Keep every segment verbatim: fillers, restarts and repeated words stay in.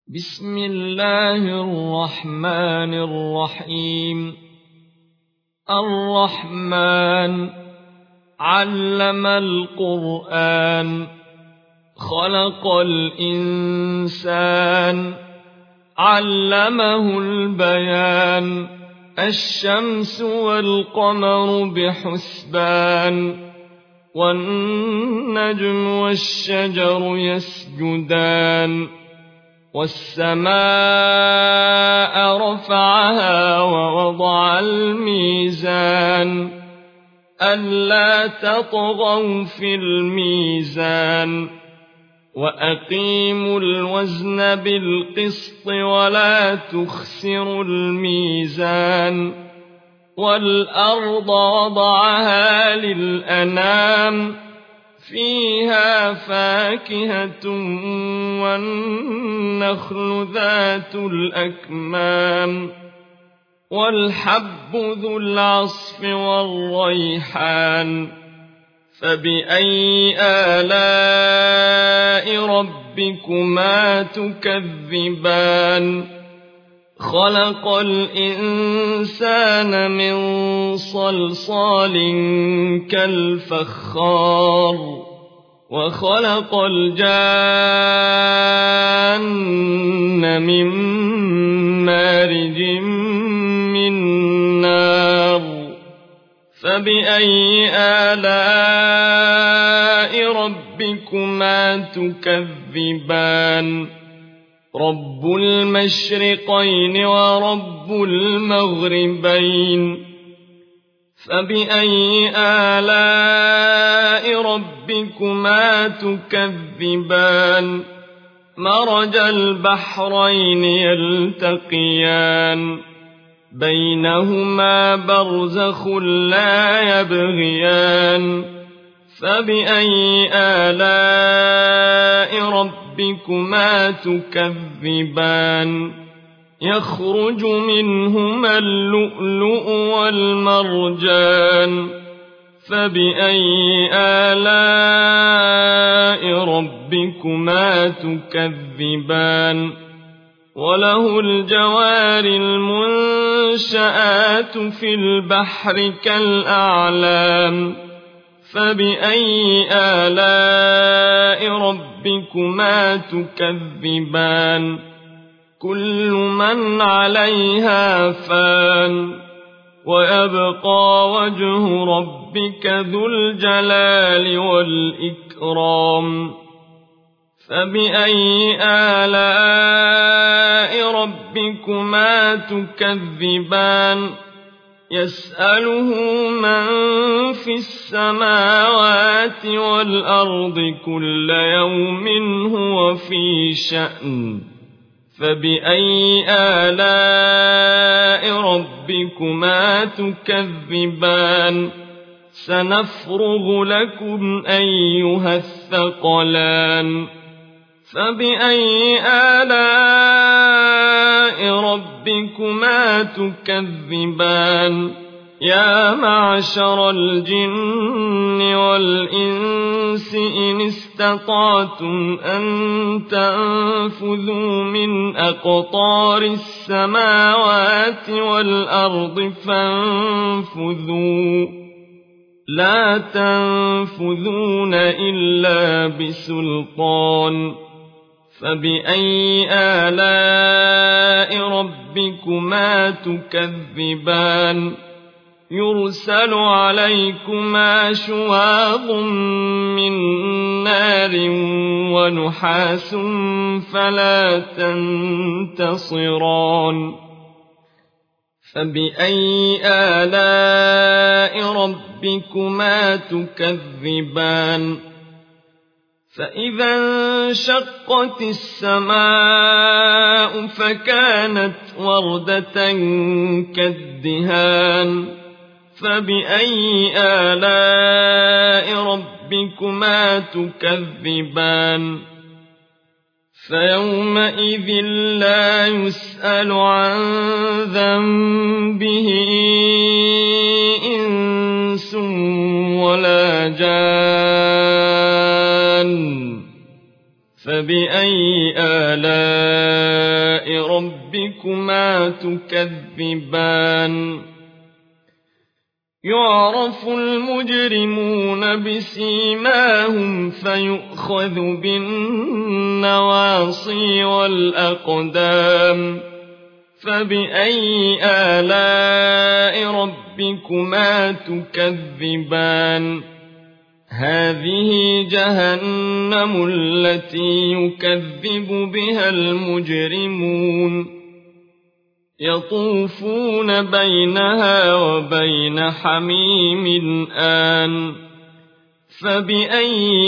بسم الله الرحمن الرحيم. الرحمن علم القرآن، خلق الإنسان، علمه البيان. الشمس والقمر بحسبان، والنجم والشجر يسجدان. والسماء رفعها ووضع الميزان، ألا تطغوا في الميزان. وأقيموا الوزن بالقسط ولا تخسروا الميزان. والأرض وضعها للأنام، فيها فاكهة والنخل ذات الأكمام. والحب ذو العصف والريحان. فبأي آلاء ربكما تكذبان؟ خلق الإنسان من صلصال كالفخار، وخلق الجان من مارج من نار. فبأي آلاء ربكما تكذبان؟ رب المشرقين ورب المغربين. فبأي آلاء ربكما تكذبان؟ مرج البحرين يلتقيان، بينهما برزخ لا يبغيان. فبأي آلاء ربكما تكذبان؟ يخرج منهما اللؤلؤ والمرجان. فبأي آلاء ربكما تكذبان؟ وله الجوار المنشآت في البحر كالأعلام. فبأي آلاء ربكما تكذبان؟ كل من عليها فان، ويبقى وجه ربك ذو الجلال والإكرام. فبأي آلاء ربكما تكذبان؟ يسأله من في السماوات والأرض كل يوم هو في شأن. فبأي آلاء ربكما تكذبان؟ سنفرغ لكم أيها الثقلان. فبأي آلاء ربكما تكذبان؟ يا معشر الجن والإنس إن استطعتم أن تنفذوا من أقطار السماوات والأرض فانفذوا، لا تنفذون إلا بسلطان. فبأي آلاء ربكما تكذبان؟ يرسل عليكما شواظ من نار ونحاس فلا تنتصران. فبأي آلاء ربكما تكذبان؟ فإذا انشقت السماء فكانت وردة كالدهان. فبأي آلاء ربكما تكذبان؟ فيومئذ لا يسأل عن ذنبه إنس ولا جان. فبأي آلاء ربكما تكذبان يعرف المجرمون بسيماهم فيؤخذ بالنواصي والأقدام فبأي آلاء ربكما تكذبان هذه جهنم التي يكذب بها المجرمون يطوفون بينها وبين حميم آن فبأي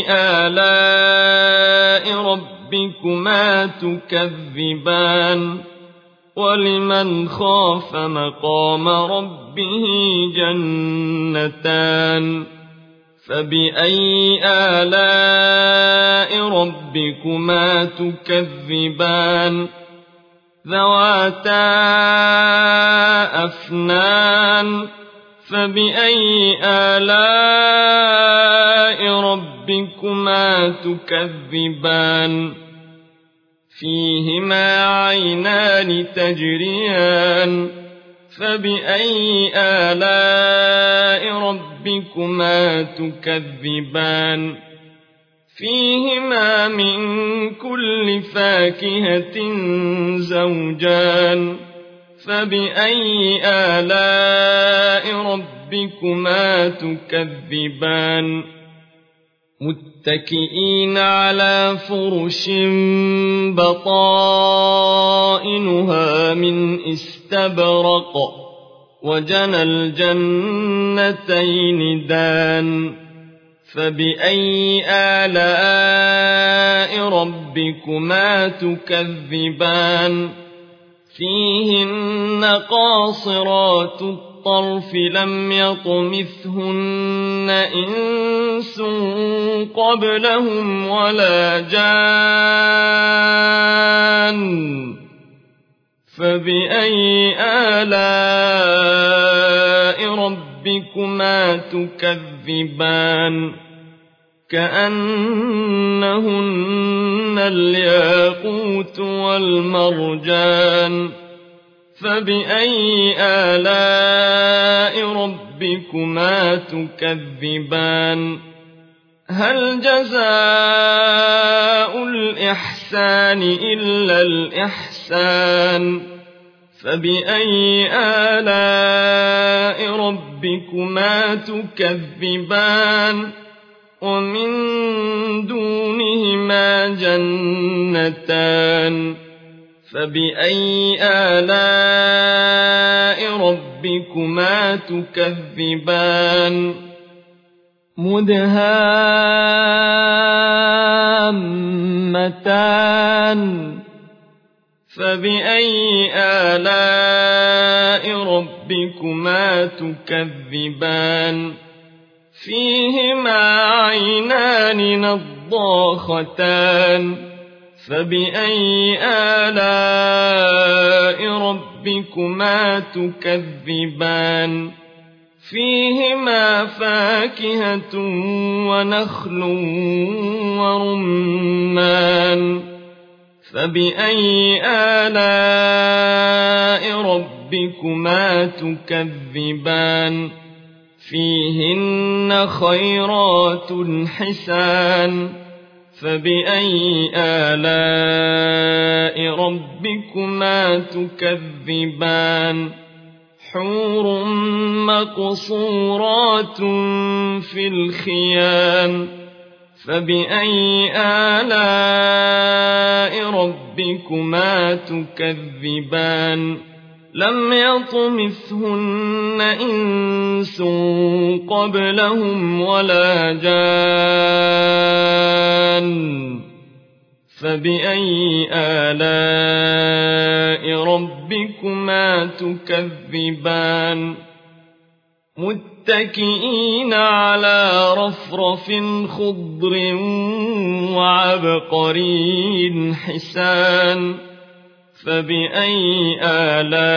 آلاء ربكما تكذبان ولمن خاف مقام ربه جنتان فبأي آلاء ربكما تكذبان ذواتا أفنان فبأي آلاء ربكما تكذبان فيهما عينان تجريان فبأي آلاء ربكما تكذبان فيهما من كل فاكهة زوجان فبأي آلاء ربكما تكذبان متكئين على فرش بطائنها من استبرق وجنى الجنتين دان فبأي آلاء ربكما تكذبان فيهن قاصرات الطرف لم يطمثهن إنس قبلهم ولا جان فبأي آلاء ربكما تكذبان كأنهن الياقوت والمرجان فبأي آلاء ربكما تكذبان هل جزاء الإحسان إلا الإحسان فبأي آلاء ربكما تكذبان ومن دونهما جنتان فبأي آلاء ربكما تكذبان مدهامتان فبأي آلاء ربكما تكذبان فيهما عينان نضاختان فبأي آلاء ربكما تكذبان فيهما فاكهة ونخل ورمان فبأي آلاء ربكما تكذبان فيهن خيرات حسان فبأي آلاء ربكما تكذبان حور مقصورات في الخيام فبأي آلاء ربكما تكذبان لم يطمثهن إنس قبلهم ولا جان فبأي آلاء ربكما تكذبان متكئين على رفرف خضر وعبقري حسان فبأي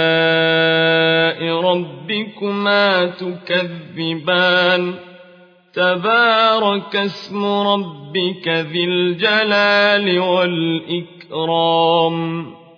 آلاء ربكما تكذبان تبارك اسم ربك ذي الجلال والإكرام